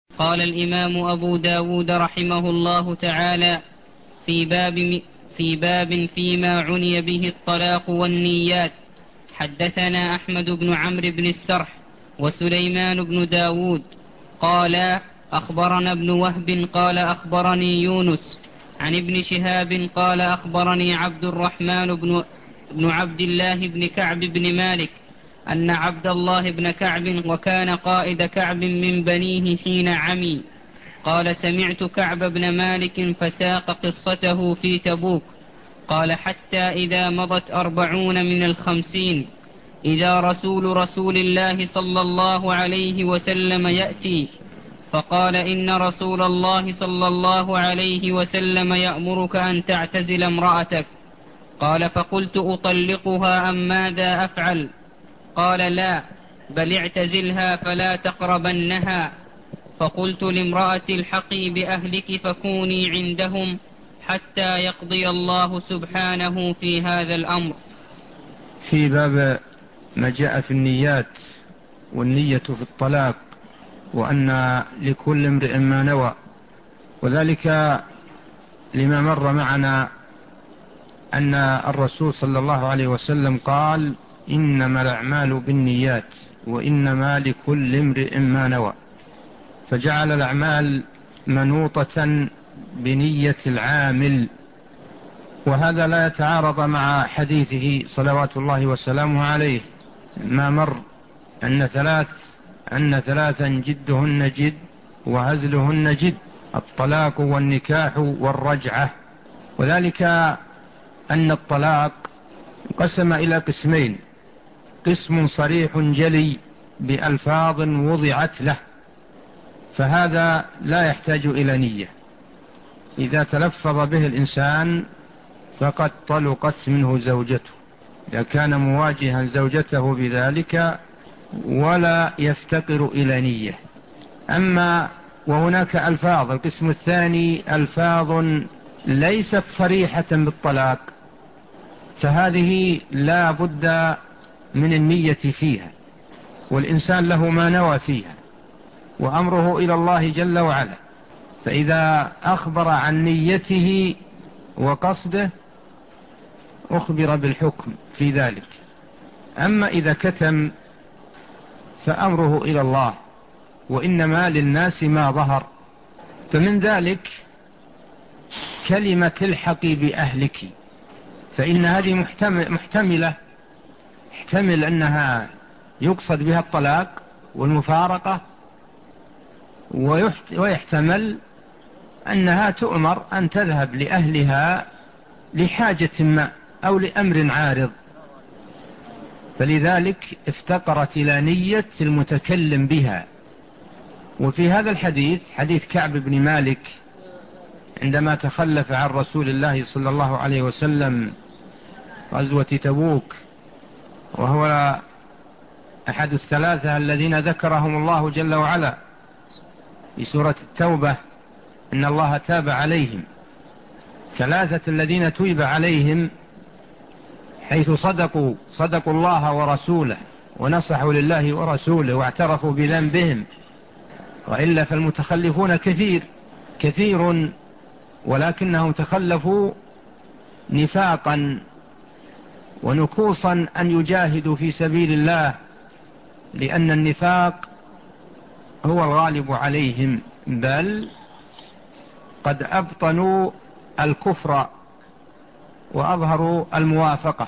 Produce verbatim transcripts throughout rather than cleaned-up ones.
قال الإمام أبو داود رحمه الله تعالى: في باب, في باب فيما عني به الطلاق والنيات. حدثنا أحمد بن عمرو بن السرح وسليمان بن داود قال أخبرنا ابن وهب قال أخبرني يونس عن ابن شهاب قال أخبرني عبد الرحمن بن, بن عبد الله بن كعب بن مالك أن عبد الله بن كعب وكان قائد كعب من بنيه حين عمي قال سمعت كعب بن مالك فساق قصته في تبوك قال حتى إذا مضت أربعون من الخمسين إذا رسول رسول الله صلى الله عليه وسلم يأتي فقال إن رسول الله صلى الله عليه وسلم يأمرك أن تعتزل امرأتك. قال فقلت أطلقها أم ماذا أفعل؟ قال لا بل اعتزلها فلا تقربنها. فقلت لامرأتي الحقي بأهلك فكوني عندهم حتى يقضي الله سبحانه في هذا الأمر. في باب ما جاء في النيات والنية في الطلاق، وأن لكل امرئ ما نوى، وذلك لما مر معنا أن الرسول صلى الله عليه وسلم قال إنما الأعمال بالنيات وإنما لكل امرئ ما نوى، فجعل الأعمال منوطة بنية العامل، وهذا لا يتعارض مع حديثه صلوات الله وسلامه عليه ما مر أن ثلاث أن ثلاثا جدهن جد وهزلهن جد: الطلاق والنكاح والرجعة. وذلك أن الطلاق قسم إلى قسمين: قسم صريح جلي بألفاظ وضعت له، فهذا لا يحتاج إلى نية، إذا تلفظ به الإنسان فقد طلقت منه زوجته إذا كان مواجها زوجته بذلك ولا يفتقر إلى نية. أما وهناك ألفاظ، القسم الثاني ألفاظ ليست صريحة بالطلاق، فهذه لا بد من النية فيها، والإنسان له ما نوى فيها، وأمره إلى الله جل وعلا، فإذا أخبر عن نيته وقصده أخبر بالحكم في ذلك. أما إذا كتم فأمره إلى الله، وإنما للناس ما ظهر. فمن ذلك كلمة الحقي بأهلك، فإن هذه محتملة يحتمل أنها يقصد بها الطلاق والمفارقة، ويحتمل أنها تؤمر أن تذهب لأهلها لحاجة ما أو لأمر عارض، فلذلك افتقرت إلى نية المتكلم بها. وفي هذا الحديث، حديث كعب بن مالك عندما تخلف عن رسول الله صلى الله عليه وسلم غزوة تبوك، وهو أحد الثلاثة الذين ذكرهم الله جل وعلا في سورة التوبة إن الله تاب عليهم، ثلاثة الذين تيب عليهم حيث صدقوا صدقوا الله ورسوله ونصحوا لله ورسوله واعترفوا بذنبهم، وإلا فالمتخلفون كثير كثير ولكنهم تخلفوا نفاقا ونكوصا أن يجاهدوا في سبيل الله، لأن النفاق هو الغالب عليهم، بل قد أبطنوا الكفر وأظهروا الموافقة،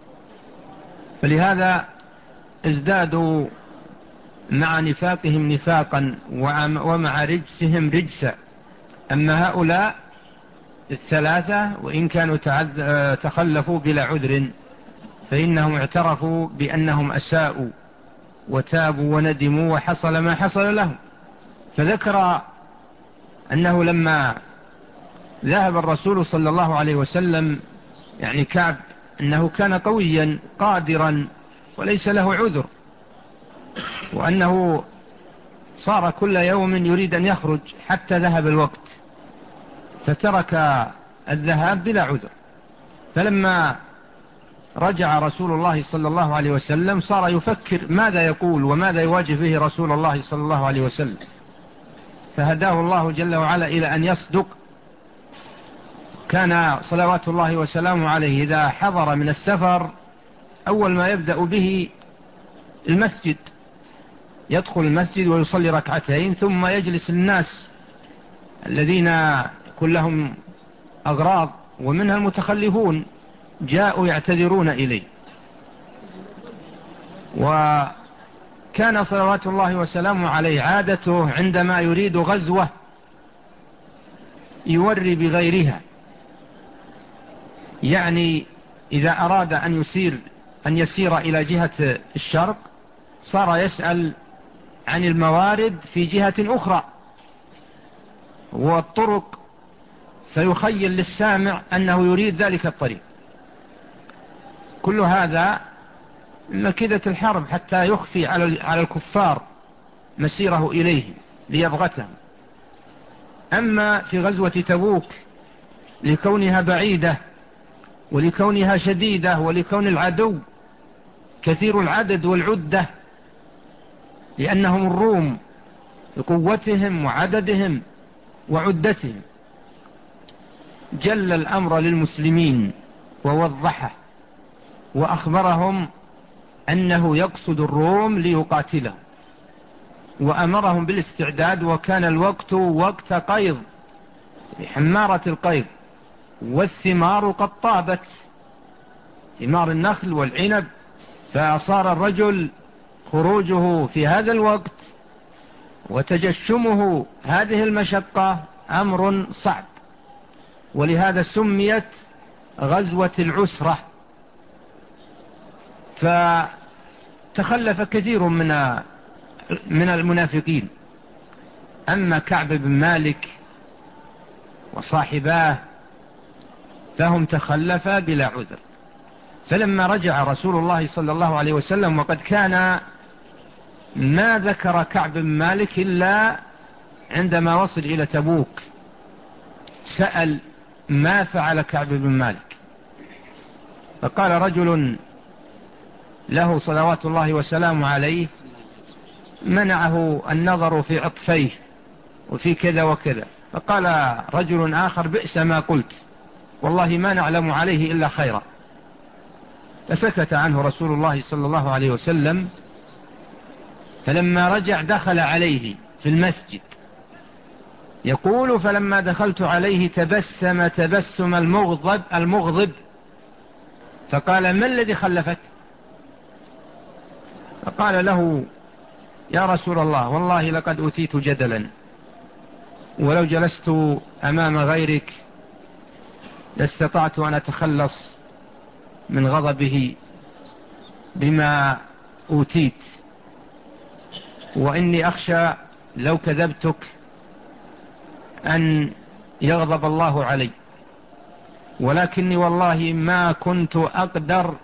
فلهذا ازدادوا مع نفاقهم نفاقا ومع رجسهم رجسا. أما هؤلاء الثلاثة وإن كانوا تخلفوا بلا عذر فإنهم اعترفوا بأنهم أساءوا وتابوا وندموا وحصل ما حصل لهم. فذكر أنه لما ذهب الرسول صلى الله عليه وسلم، يعني كعب، أنه كان قويا قادرا وليس له عذر، وأنه صار كل يوم يريد أن يخرج حتى ذهب الوقت فترك الذهاب بلا عذر. فلما رجع رسول الله صلى الله عليه وسلم صار يفكر ماذا يقول وماذا يواجه به رسول الله صلى الله عليه وسلم، فهداه الله جل وعلا إلى أن يصدق. كان صلوات الله وسلامه عليه إذا حضر من السفر أول ما يبدأ به المسجد، يدخل المسجد ويصلي ركعتين، ثم يجلس الناس الذين كلهم أغراض ومنها المتخلفون جاءوا يعتذرون إليه. وكان صلوات الله وسلامه عليه عادته عندما يريد غزوة يوري بغيرها، يعني إذا أراد أن يسير أن يسير إلى جهة الشرق صار يسأل عن الموارد في جهة أخرى والطرق، فيخيل للسامع أنه يريد ذلك الطريق. كل هذا مكيدة الحرب حتى يخفي على الكفار مسيره إليه ليبغتهم. أما في غزوة تبوك لكونها بعيدة ولكونها شديدة ولكون العدو كثير العدد والعدة، لأنهم الروم بقوتهم وعددهم وعدتهم، جل الأمر للمسلمين ووضحه وأخبرهم أنه يقصد الروم ليقاتلهم، وأمرهم بالاستعداد. وكان الوقت وقت قيض حمارة القيض، والثمار قد طابت، ثمار النخل والعنب، فصار الرجل خروجه في هذا الوقت وتجشمه هذه المشقة أمر صعب، ولهذا سميت غزوة العسرة. فتخلف كثير من من المنافقين. أما كعب بن مالك وصاحباه فهم تخلفا بلا عذر. فلما رجع رسول الله صلى الله عليه وسلم، وقد كان ما ذكر كعب بن مالك إلا عندما وصل إلى تبوك سأل ما فعل كعب بن مالك، فقال رجل له صلوات الله وسلامه عليه منعه النظر في عطفيه وفي كذا وكذا. فقال رجل آخر بئس ما قلت، والله ما نعلم عليه إلا خيرا. فسكت عنه رسول الله صلى الله عليه وسلم. فلما رجع دخل عليه في المسجد، يقول فلما دخلت عليه تبسم تبسم المغضب المغضب فقال ما الذي خلفك؟ فقال له يا رسول الله والله لقد أتيت جدلا، ولو جلست أمام غيرك لاستطعت أن أتخلص من غضبه بما أوتيت، وإني أخشى لو كذبتك أن يغضب الله علي، ولكني والله ما كنت أقدر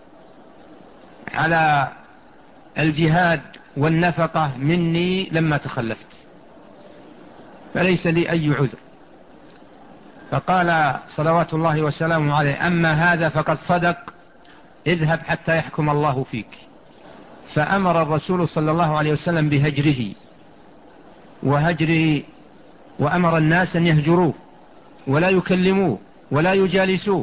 على الجهاد والنفقة مني لما تخلفت، فليس لي أي عذر. فقال صلوات الله وسلامه عليه أما هذا فقد صدق، اذهب حتى يحكم الله فيك. فأمر الرسول صلى الله عليه وسلم بهجره وهجره، وأمر الناس أن يهجروه ولا يكلموه ولا يجالسوه.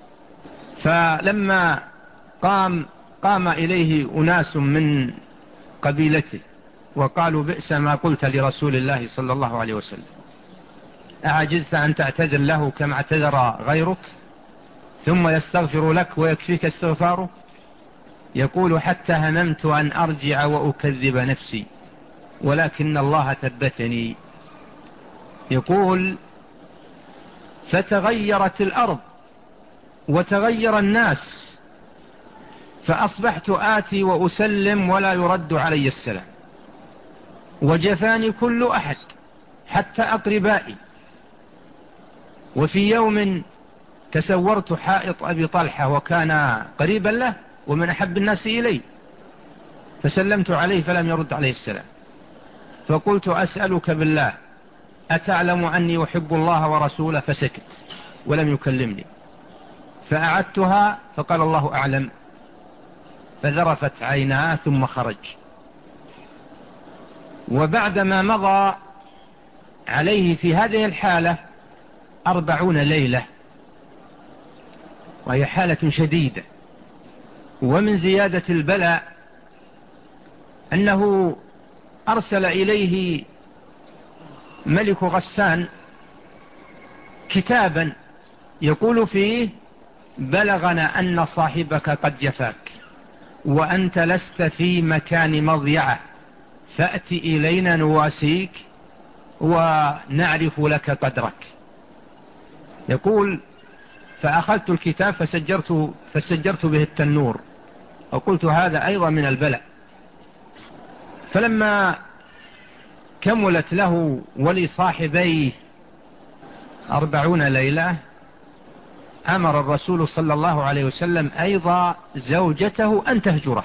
فلما قام قام إليه أناس من قبيلته وقالوا بئس ما قلت لرسول الله صلى الله عليه وسلم، أعجزت أن تعتذر له كما اعتذر غيرك ثم يستغفر لك ويكفيك استغفاره؟ يقول حتى هممت أن أرجع وأكذب نفسي ولكن الله ثبتني. يقول فتغيرت الأرض وتغير الناس، فأصبحت آتي وأسلم ولا يرد علي السلام، وجفاني كل أحد حتى أقربائي. وفي يوم تسورت حائط أبي طلحة وكان قريبا له ومن أحب الناس إلي، فسلمت عليه فلم يرد عليه السلام، فقلت أسألك بالله أتعلم أني أحب الله ورسوله؟ فسكت ولم يكلمني. فأعدتها فقال الله أعلم، فذرفت عيناه ثم خرج. وبعدما مضى عليه في هذه الحالة أربعون ليلة، وهي حالة شديدة. ومن زيادة البلاء أنه أرسل إليه ملك غسان كتابا يقول فيه: بلغنا أن صاحبك قد جفاك وأنت لست في مكان مضيعة، فأت إلينا نواسيك ونعرف لك قدرك. يقول: فأخذت الكتاب فسجرت, فسجرت به التنور، وقلت هذا أيضا من البلاء. فلما كملت له ولصاحبيه أربعون ليلة أمر الرسول صلى الله عليه وسلم أيضا زوجته أن تهجره،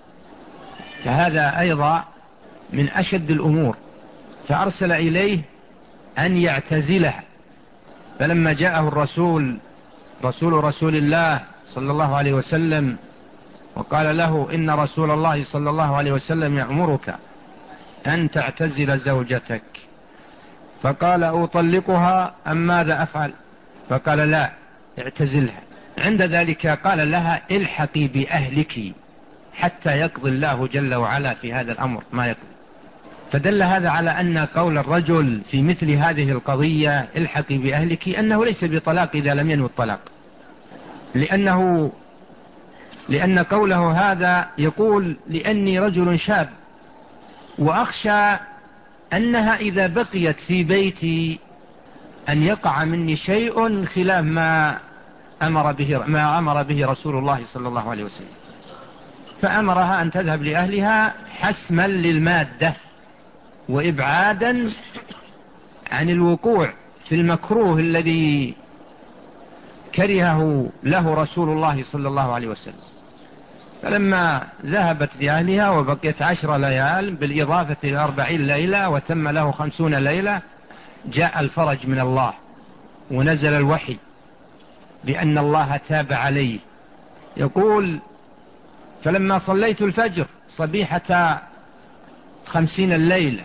فهذا أيضا من أشد الأمور، فأرسل إليه أن يعتزلها. فلما جاءه الرسول رسول رسول الله صلى الله عليه وسلم وقال له: إن رسول الله صلى الله عليه وسلم يأمرك أن تعتزل زوجتك، فقال: أطلقها أم ماذا أفعل؟ فقال: لا، اعتزلها. عند ذلك قال لها: الحقي بأهلك حتى يقضي الله جل وعلا في هذا الأمر ما يقضي. فدل هذا على أن قول الرجل في مثل هذه القضية الحقي بأهلك أنه ليس بطلاق إذا لم ينوي الطلاق، لأنه لأن قوله هذا يقول: لأني رجل شاب وأخشى أنها إذا بقيت في بيتي أن يقع مني شيء خلاف ما أمر به, ما أمر به رسول الله صلى الله عليه وسلم، فأمرها أن تذهب لأهلها حسما للمادة وإبعادا عن الوقوع في المكروه الذي كرهه له رسول الله صلى الله عليه وسلم. فلما ذهبت لأهلها وبقيت عشر ليال بالإضافة إلى أربعين ليلة وتم له خمسون ليلة، جاء الفرج من الله ونزل الوحي بأن الله تاب عليه. يقول: فلما صليت الفجر صبيحة خمسين الليلة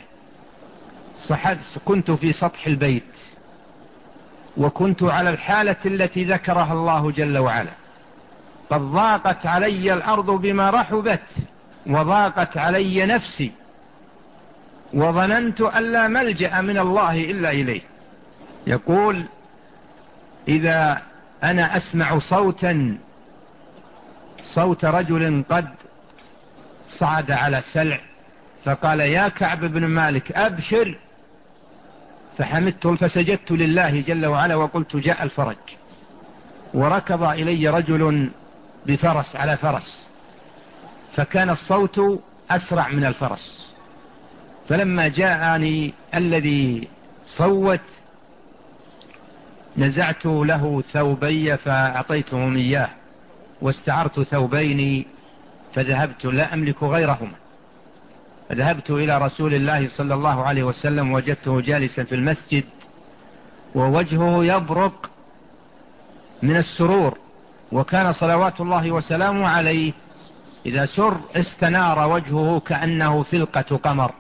كنت في سطح البيت، وكنت على الحالة التي ذكرها الله جل وعلا، قد ضاقت علي الأرض بما رحبت وضاقت علي نفسي، وظننت أن لا ملجأ من الله إلا إليه. يقول: إذا أنا أسمع صوتا صوت رجل قد صعد على سلع، فقال: يا كعب بن مالك أبشر، فحمدت فسجدت لله جل وعلا وقلت: جاء الفرج. وركض إلي رجل بفرس على فرس، فكان الصوت أسرع من الفرس، فلما جاءني الذي صوت نزعت له ثوبي فأعطيتهم إياه، واستعرت ثوبين فذهبت لا أملك غيرهما، فذهبت إلى رسول الله صلى الله عليه وسلم وجدته جالسا في المسجد ووجهه يبرق من السرور، وكان صلوات الله وسلامه عليه إذا سر استنار وجهه كأنه فلقة قمر.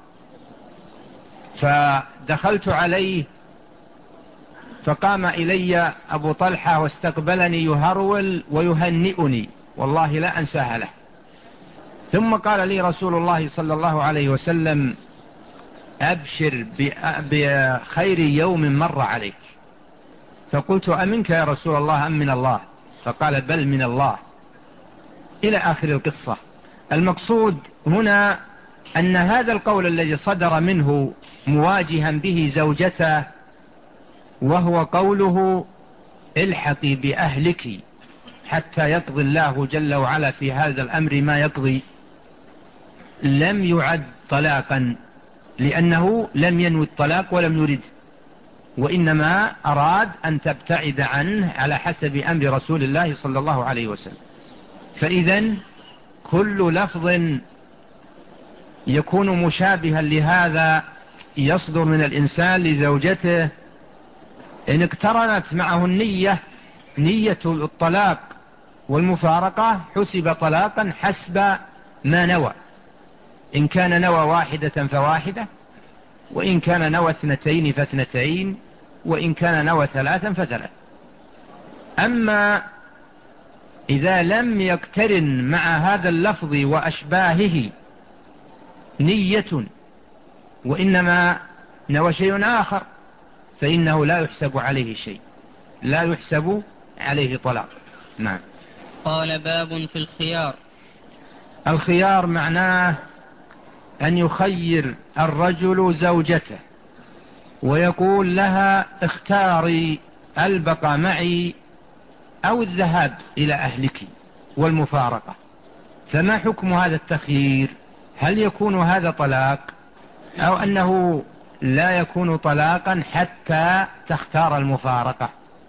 فدخلت عليه فقام إلي أبو طلحة واستقبلني يهرول ويهنئني، والله لا أنساها له. ثم قال لي رسول الله صلى الله عليه وسلم: أبشر بخير يوم مر عليك. فقلت: أمنك يا رسول الله أم من الله؟ فقال: بل من الله، إلى آخر القصة. المقصود هنا أن هذا القول الذي صدر منه مواجها به زوجته، وهو قوله: الحقي بأهلك حتى يقضي الله جل وعلا في هذا الأمر ما يقضي، لم يعد طلاقا، لأنه لم ينوي الطلاق ولم يرد، وإنما أراد أن تبتعد عنه على حسب أمر رسول الله صلى الله عليه وسلم. فإذن كل لفظ يكون مشابها لهذا يصدر من الإنسان لزوجته إن اقترنت معه النية نية الطلاق والمفارقة حسب طلاقا حسب ما نوى. إن كان نوى واحدة فواحدة، وإن كان نوى اثنتين فاثنتين، وإن كان نوى ثلاثا فثلاث. أما إذا لم يقترن مع هذا اللفظ وأشباهه نية وإنما نوى شيء آخر فإنه لا يحسب عليه شيء، لا يحسب عليه طلاق. نعم. قال باب في الخيار. الخيار معناه أن يخير الرجل زوجته ويقول لها اختاري البقاء معي أو الذهاب إلى أهلك والمفارقة. فما حكم هذا التخيير؟ هل يكون هذا طلاق أو أنه لا يكون طلاقا حتى تختار المفارقة؟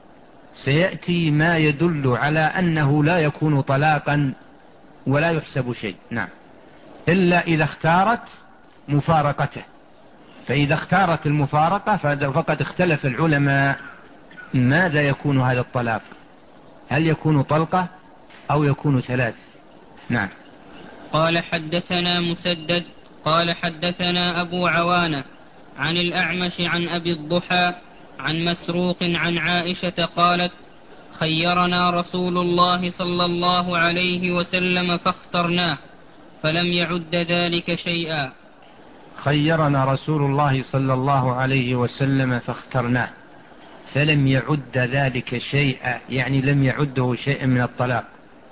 سيأتي ما يدل على أنه لا يكون طلاقا ولا يحسب شيء. نعم، إلا إذا اختارت مفارقته. فإذا اختارت المفارقة فقد اختلف العلماء ماذا يكون هذا الطلاق، هل يكون طلقة أو يكون ثلاث. نعم. قال حدثنا مسدد قال حدثنا أبو عوانة عن الأعمش عن أبي الضحى عن مسروق عن عائشة قالت خيرنا رسول الله صلى الله عليه وسلم فاخترناه فلم يعد ذلك شيئا. خيرنا رسول الله صلى الله عليه وسلم فاخترناه فلم يعد ذلك شيئا، يعني لم يعده شيئا من الطلاق.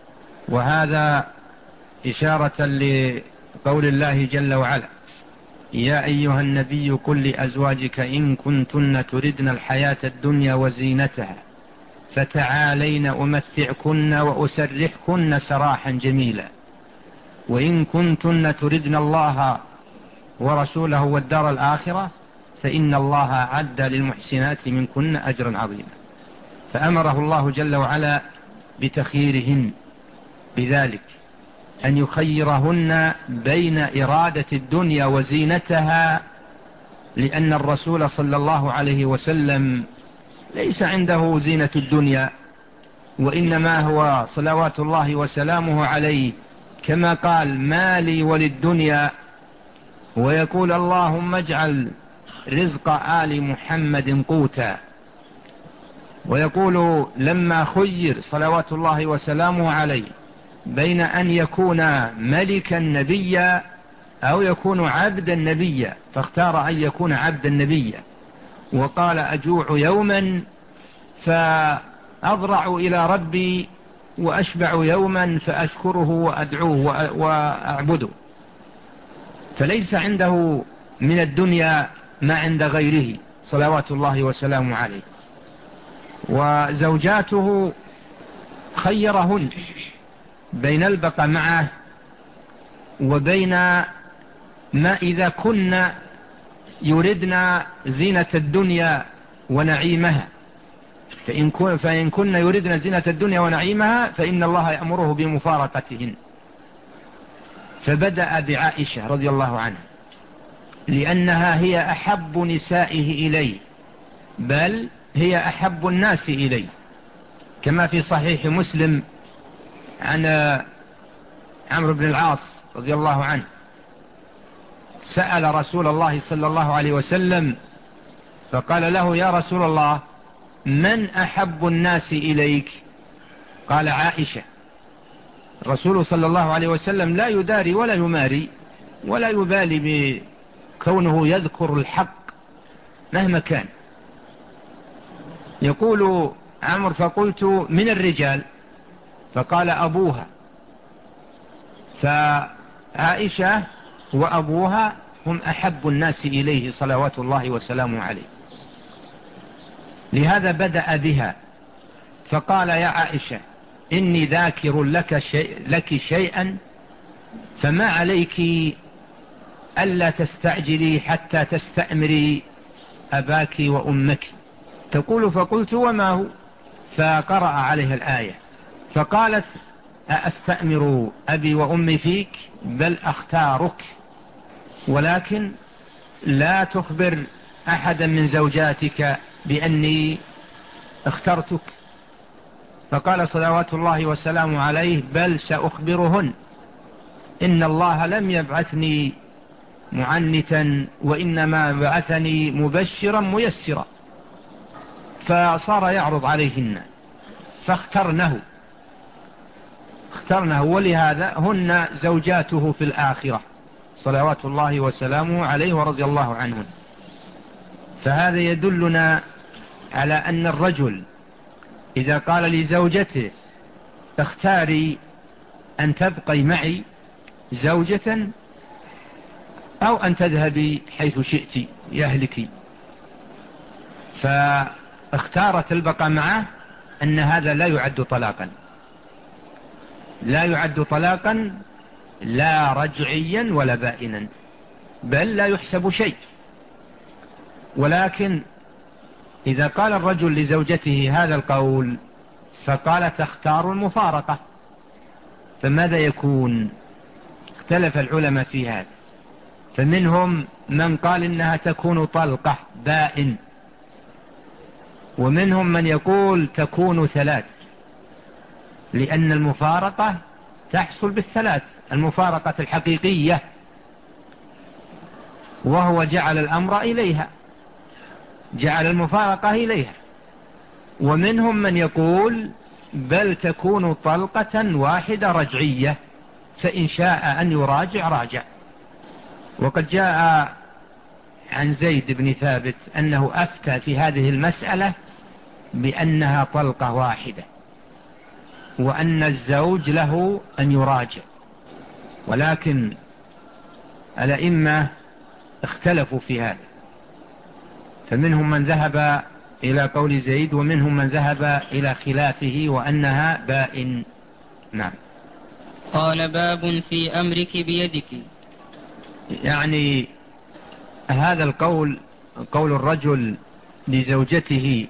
وهذا إشارة لقول الله جل وعلا يا أيها النبي قل لأزواجك إن كنتن تردن الحياة الدنيا وزينتها فتعالين أمتعكن وأسرحكن سراحا جميلا وإن كنتن تردن الله ورسوله والدار الآخرة فإن الله أعد للمحسنات منكن أجرا عظيما. فأمره الله جل وعلا بتخييرهن بذلك، أن يخيرهن بين إرادة الدنيا وزينتها، لأن الرسول صلى الله عليه وسلم ليس عنده زينة الدنيا، وإنما هو صلوات الله وسلامه عليه كما قال ما لي وللدنيا، ويقول اللهم اجعل رزق آل محمد قوتا. ويقول لما خير صلوات الله وسلامه عليه بين أن يكون ملكا نبيا أو يكون عبدا نبيا فاختار أن يكون عبدا نبيا، وقال أجوع يوما فأضرع إلى ربي وأشبع يوما فأشكره وأدعوه وأعبده. فليس عنده من الدنيا ما عند غيره صلوات الله وسلامه عليه. وزوجاته خيرهن بين البقاء معه وبين ما إذا كنا يردنا زينة الدنيا ونعيمها، فإن, فإن كنا يردنا زينة الدنيا ونعيمها فإن الله يأمره بمفارقتهن. فبدأ بعائشة رضي الله عنها لأنها هي أحب نسائه إليه، بل هي أحب الناس إليه، كما في صحيح مسلم عن عمرو بن العاص رضي الله عنه سأل رسول الله صلى الله عليه وسلم فقال له يا رسول الله من أحب الناس إليك؟ قال عائشة. الرسول صلى الله عليه وسلم لا يداري ولا يماري ولا يبالي بكونه يذكر الحق مهما كان. يقول عمرو فقلت من الرجال؟ فقال أبوها. فعائشة وأبوها هم أحب الناس إليه صلوات الله وسلامه عليه. لهذا بدأ بها فقال يا عائشة إني ذاكر لك, شيء لك شيئا فما عليك ألا تستعجلي حتى تستأمري أباك وأمك. تقول فقلت وما هو؟ فقرأ عليها الآية فقالت أستأمر أبي وأمي فيك بل أختارك، ولكن لا تخبر أحدا من زوجاتك بأني اخترتك. فقال صلوات الله وسلامه عليه بل سأخبرهن إن الله لم يبعثني معنتا، وإنما بعثني مبشرا ميسرا. فصار يعرض عليهن فاخترنه اخترنه ولهذا هن زوجاته في الآخرة صلوات الله وسلامه عليه ورضي الله عنهن. فهذا يدلنا على أن الرجل إذا قال لزوجته اختاري أن تبقي معي زوجة أو أن تذهبي حيث شئت يهلك، فاختارت البقاء معه، أن هذا لا يعد طلاقا، لا يعد طلاقا لا رجعيا ولا بائنا، بل لا يحسب شيء. ولكن إذا قال الرجل لزوجته هذا القول فقال تختار المفارقة، فماذا يكون؟ اختلف العلماء في هذا، فمنهم من قال إنها تكون طلقة بائن، ومنهم من يقول تكون ثلاث، لأن المفارقة تحصل بالثلاث، المفارقة الحقيقية، وهو جعل الأمر إليها، جعل المفارقة إليها. ومنهم من يقول بل تكون طلقة واحدة رجعية، فإن شاء أن يراجع راجع. وقد جاء عن زيد بن ثابت أنه أفتى في هذه المسألة بأنها طلقة واحدة، وأن الزوج له أن يراجع. ولكن الأئمة اختلفوا في هذا، فمنهم من ذهب إلى قول زيد، ومنهم من ذهب إلى خلافه وأنها بائن. نعم. قال باب في أمرك بيدك. يعني هذا القول، قول الرجل لزوجته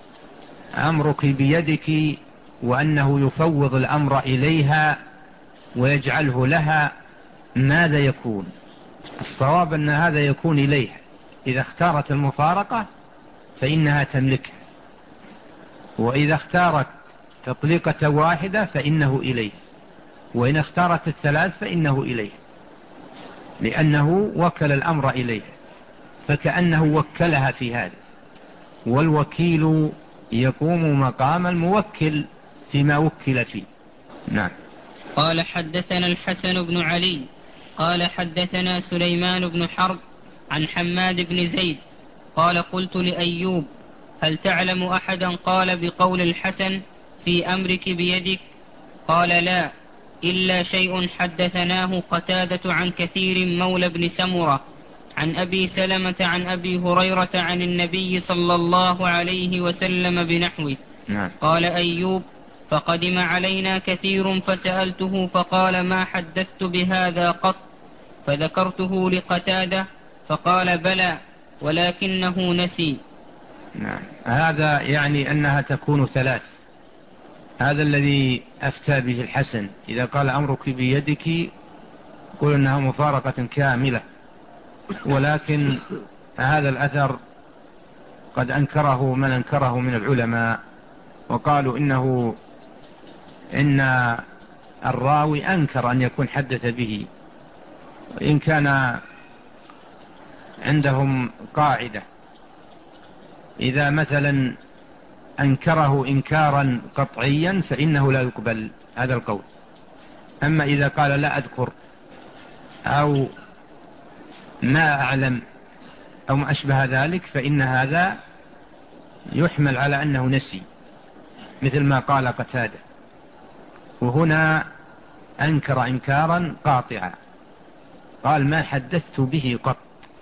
أمرك بيدك، وأنه يفوض الأمر إليها ويجعله لها، ماذا يكون؟ الصواب أن هذا يكون إليها. إذا اختارت المفارقة فإنها تملكها، وإذا اختارت تطليقة واحدة فإنه إليه، وإن اختارت الثلاث فإنه إليه، لأنه وكل الأمر إليه، فكأنه وكلها في هذا، والوكيل يقوم مقام الموكل فيما وكل فيه. نعم. قال حدثنا الحسن بن علي قال حدثنا سليمان بن حرب عن حماد بن زيد قال قلت لأيوب هل تعلم أحدا قال بقول الحسن في أمرك بيدك؟ قال لا، إلا شيء حدثناه قتادة عن كثير مولى بن سمرة عن أبي سلمة عن أبي هريرة عن النبي صلى الله عليه وسلم بنحوه. نعم. قال أيوب فقدم علينا كثير فسألته فقال ما حدثت بهذا قط، فذكرته لقتادة فقال بلى ولكنه نسي. نعم. هذا يعني أنها تكون ثلاث، هذا الذي أفتى به الحسن. إذا قال أمرك بيدك قل أنها مفارقة كاملة، ولكن هذا الأثر قد أنكره من أنكره من العلماء، وقالوا إنه إن الراوي أنكر أن يكون حدث به. وإن كان عندهم قاعدة، إذا مثلا أنكره إنكارا قطعيا فإنه لا يقبل هذا القول. أما إذا قال لا أذكر أو ما أعلم أو ما أشبه ذلك فإن هذا يحمل على أنه نسي، مثل ما قال قتادة. وهنا أنكر إنكارا قاطعا، قال ما حدثت به قط،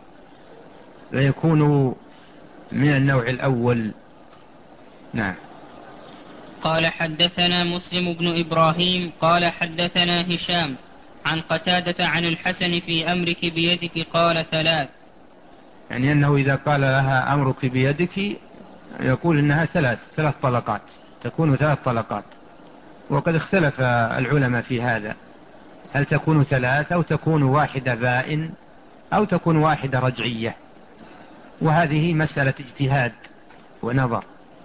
فيكون من النوع الأول. نعم. قال حدثنا مسلم بن إبراهيم قال حدثنا هشام عن قتادة عن الحسن في أمرك بيدك قال ثلاث، يعني أنه إذا قال لها أمرك بيدك يقول إنها ثلاث ثلاث طلقات، تكون ثلاث طلقات. وقد اختلف العلماء في هذا، هل تكون ثلاث أو تكون واحدة بائن أو تكون واحدة رجعية، وهذه مسألة اجتهاد ونظر.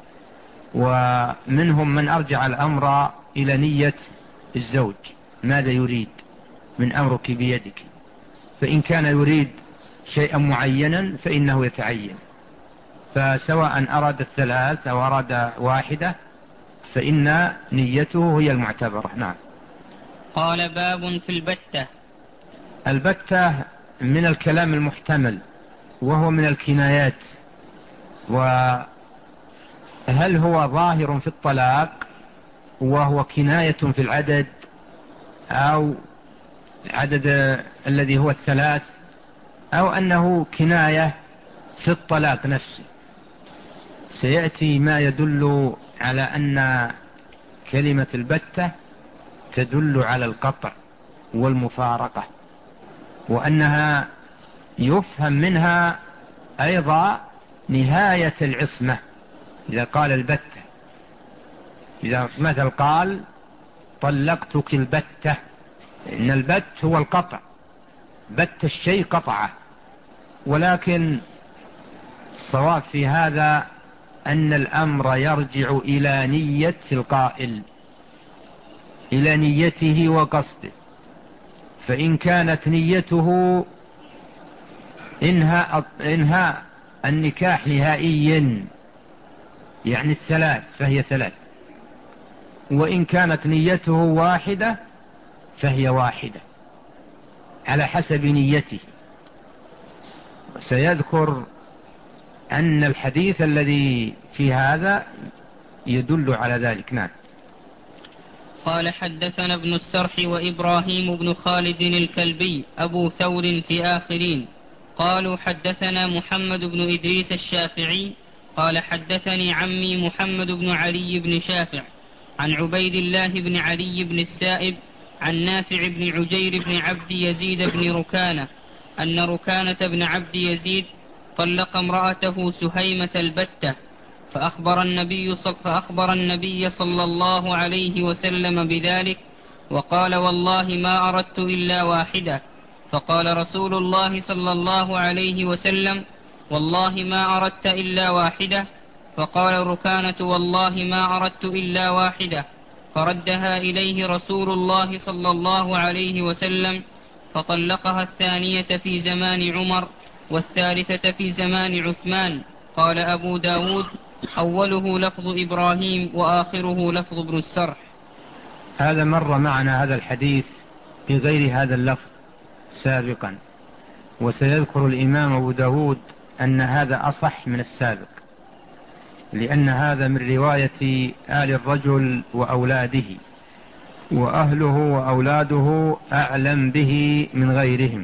ومنهم من أرجع الأمر إلى نية الزوج، ماذا يريد من أمرك بيدك، فإن كان يريد شيئا معينا فإنه يتعين، فسواء أراد الثلاث أو أراد واحدة فإن نيته هي المعتبرة. نعم. قال باب في البتة. البتة من الكلام المحتمل وهو من الكنايات، وهل هو ظاهر في الطلاق وهو كناية في العدد أو العدد الذي هو الثلاث، أو أنه كناية في الطلاق نفسه. سيأتي ما يدل على أن كلمة البتة تدل على القطع والمفارقة، وأنها يفهم منها أيضا نهاية العصمة. إذا قال البتة، إذا مثل قال طلقتك البتة، إن البت هو القطع، بت الشيء قطعه. ولكن الصواب في هذا أن الأمر يرجع إلى نية القائل، إلى نيته وقصده. فإن كانت نيته إنهاء, إنهاء النكاح نهائيا، يعني الثلاث، فهي ثلاث. وإن كانت نيته واحدة فهي واحدة على حسب نيته. سيذكر أن الحديث الذي في هذا يدل على ذلك. نعم. قال حدثنا ابن السرح وإبراهيم بن خالد الكلبي أبو ثور في آخرين قالوا حدثنا محمد بن إدريس الشافعي قال حدثني عمي محمد بن علي بن شافع عن عبيد الله بن علي بن السائب عن نافع بن عجير بن عبد يزيد بن ركانة أن ركانة بن عبد يزيد طلق امرأته سهيمة البتة، فأخبر النبي, فأخبر النبي صلى الله عليه وسلم بذلك وقال والله ما أردت إلا واحدة. فقال رسول الله صلى الله عليه وسلم والله ما أردت إلا واحدة. فقال ركانة والله ما أردت إلا واحدة. فردها إليه رسول الله صلى الله عليه وسلم فطلقها الثانية في زمان عمر والثالثة في زمان عثمان. قال أبو داود أوله لفظ إبراهيم وآخره لفظ ابن السرح. هذا مر معنا هذا الحديث بغير هذا اللفظ سابقا، وسيذكر الإمام أبو داود أن هذا أصح من السابق، لأن هذا من رواية آل الرجل وأولاده، وأهله وأولاده أعلم به من غيرهم.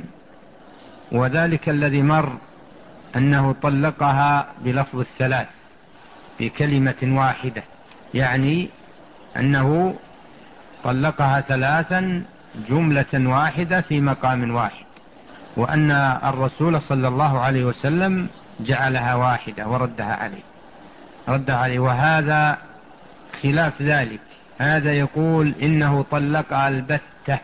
وذلك الذي مر أنه طلقها بلفظ الثلاث بكلمة واحدة، يعني أنه طلقها ثلاثا جملة واحدة في مقام واحد، وأن الرسول صلى الله عليه وسلم جعلها واحدة وردها عليه ردها عليه وهذا خلاف ذلك. هذا يقول إنه طلقها البتة،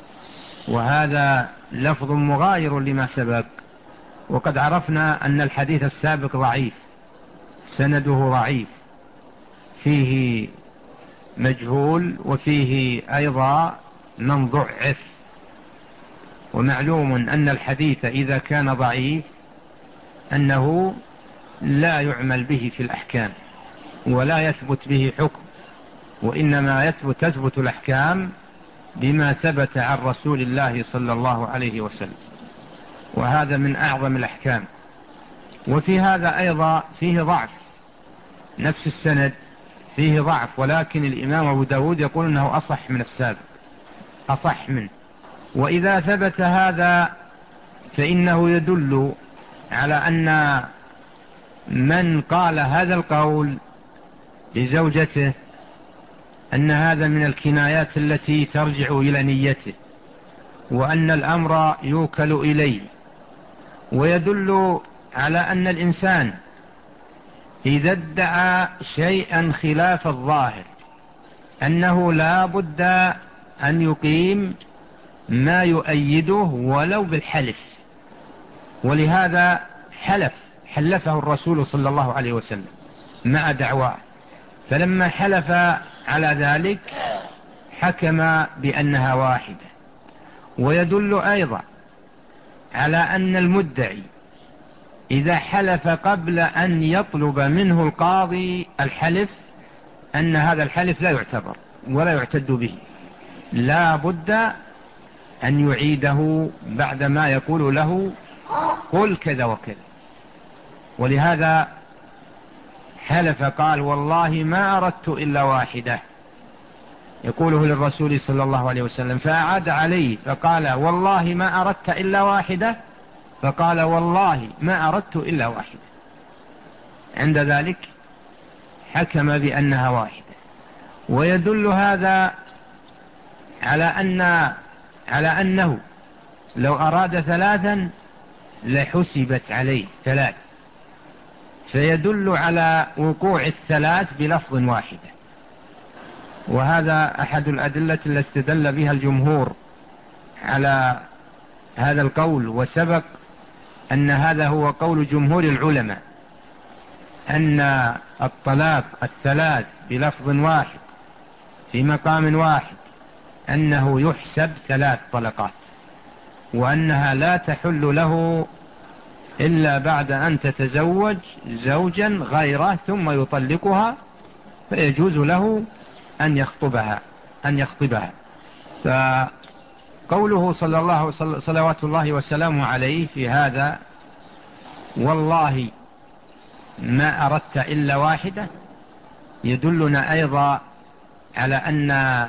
وهذا لفظ مغاير لما سبق. وقد عرفنا أن الحديث السابق ضعيف، سنده ضعيف، فيه مجهول وفيه أيضا من ضعف. ومعلوم أن الحديث إذا كان ضعيف أنه لا يعمل به في الأحكام ولا يثبت به حكم، وإنما يثبت تثبت الأحكام بما ثبت عن رسول الله صلى الله عليه وسلم، وهذا من أعظم الأحكام. وفي هذا أيضا فيه ضعف، نفس السند فيه ضعف، ولكن الإمام أبو داود يقول أنه أصح من السابق، أصح منه. وإذا ثبت هذا فإنه يدل على أن من قال هذا القول لزوجته أن هذا من الكنايات التي ترجع إلى نيته، وأن الأمر يوكل إليه. ويدل على أن الإنسان إذا ادعى شيئا خلاف الظاهر أنه لا بد أن يقيم ما يؤيده ولو بالحلف، ولهذا حلف حلفه الرسول صلى الله عليه وسلم مع دعواه، فلما حلف على ذلك حكم بأنها واحدة. ويدل أيضا على أن المدعي إذا حلف قبل أن يطلب منه القاضي الحلف أن هذا الحلف لا يعتبر ولا يعتد به، لا بد أن يعيده بعدما يقول له قل كذا وكذا. ولهذا حلف قال والله ما أردت إلا واحدة، يقوله للرسول صلى الله عليه وسلم، فأعاد عليه فقال والله ما أردت إلا واحدة، فقال والله ما أردت إلا واحدة. عند ذلك حكم بأنها واحدة. ويدل هذا على أن على أنه لو أراد ثلاثا لحسبت عليه ثلاث، فيدل على وقوع الثلاث بلفظ واحدة. وهذا أحد الأدلة التي استدل بها الجمهور على هذا القول، وسبق أن هذا هو قول جمهور العلماء، أن الطلاق الثلاث بلفظ واحد في مقام واحد أنه يحسب ثلاث طلقات، وأنها لا تحل له إلا بعد أن تتزوج زوجا غيره ثم يطلقها، فيجوز له أن يخطبها أن يخطبها فقوله صلى الله صلوات الله وسلامه عليه في هذا والله ما أردت إلا واحدة يدلنا أيضا على أن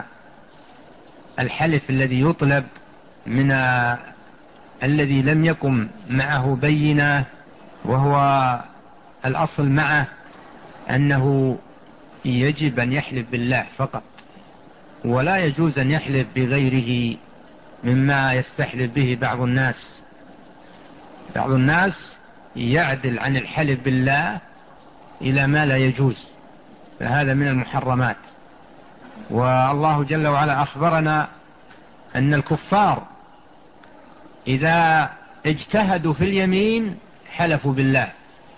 الحلف الذي يطلب من الذي لم يقم معه بينة، وهو الأصل معه أنه يجب أن يحلف بالله فقط، ولا يجوز أن يحلف بغيره مما يستحلف به بعض الناس. بعض الناس يعدل عن الحلف بالله إلى ما لا يجوز، فهذا من المحرمات. والله جل وعلا أخبرنا أن الكفار إذا اجتهدوا في اليمين حلفوا بالله،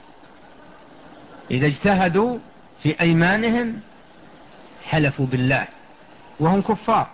إذا اجتهدوا في أيمانهم حلفوا بالله وهم كفار.